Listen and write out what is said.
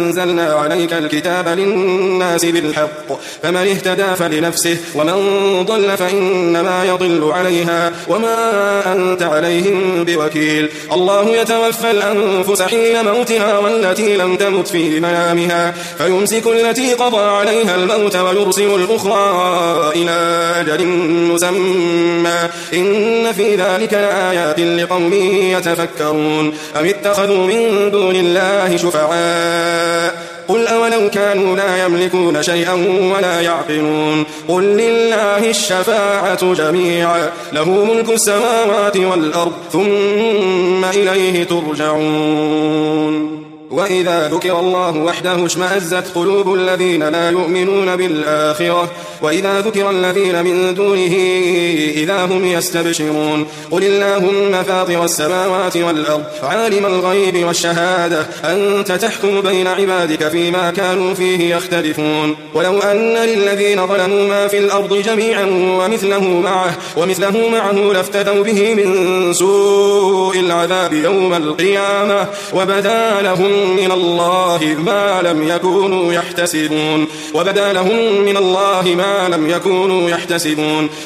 أنزلنا عليك الكتاب للناس بالحق فمن اهتدى فلنفسه ومن ضل فإنما يضل عليها وما أنت عليهم بوكيل. الله يتوفى الأنفس حين موتها والتي لم تمت في منامها فيمسك التي قضى عليها الموت ويرسل الأخرى إلى أجل مسمى إن في ذلك لآيات لقوم يتفكرون. أم اتخذوا من دون الله شفعاء قل أولو كانوا لا يملكون شيئا ولا يعقلون قل لله الشفاعة جميعا له ملك السماوات والأرض ثم إليه ترجعون. وإذا ذكر الله وحده اشمأزت قلوب الذين لا يؤمنون بالآخرة وإذا ذكر الذين من دونه إذا هم يستبشرون. قل اللهم فاطر السماوات والأرض عالم الغيب والشهادة أنت تحكم بين عبادك فيما كانوا فيه يختلفون. ولو أن للذين ظلموا ما في الأرض جميعا ومثله معه لافتدوا به من سوء العذاب يوم القيامة وبدا لهم من الله ما لم يكونوا يحتسبون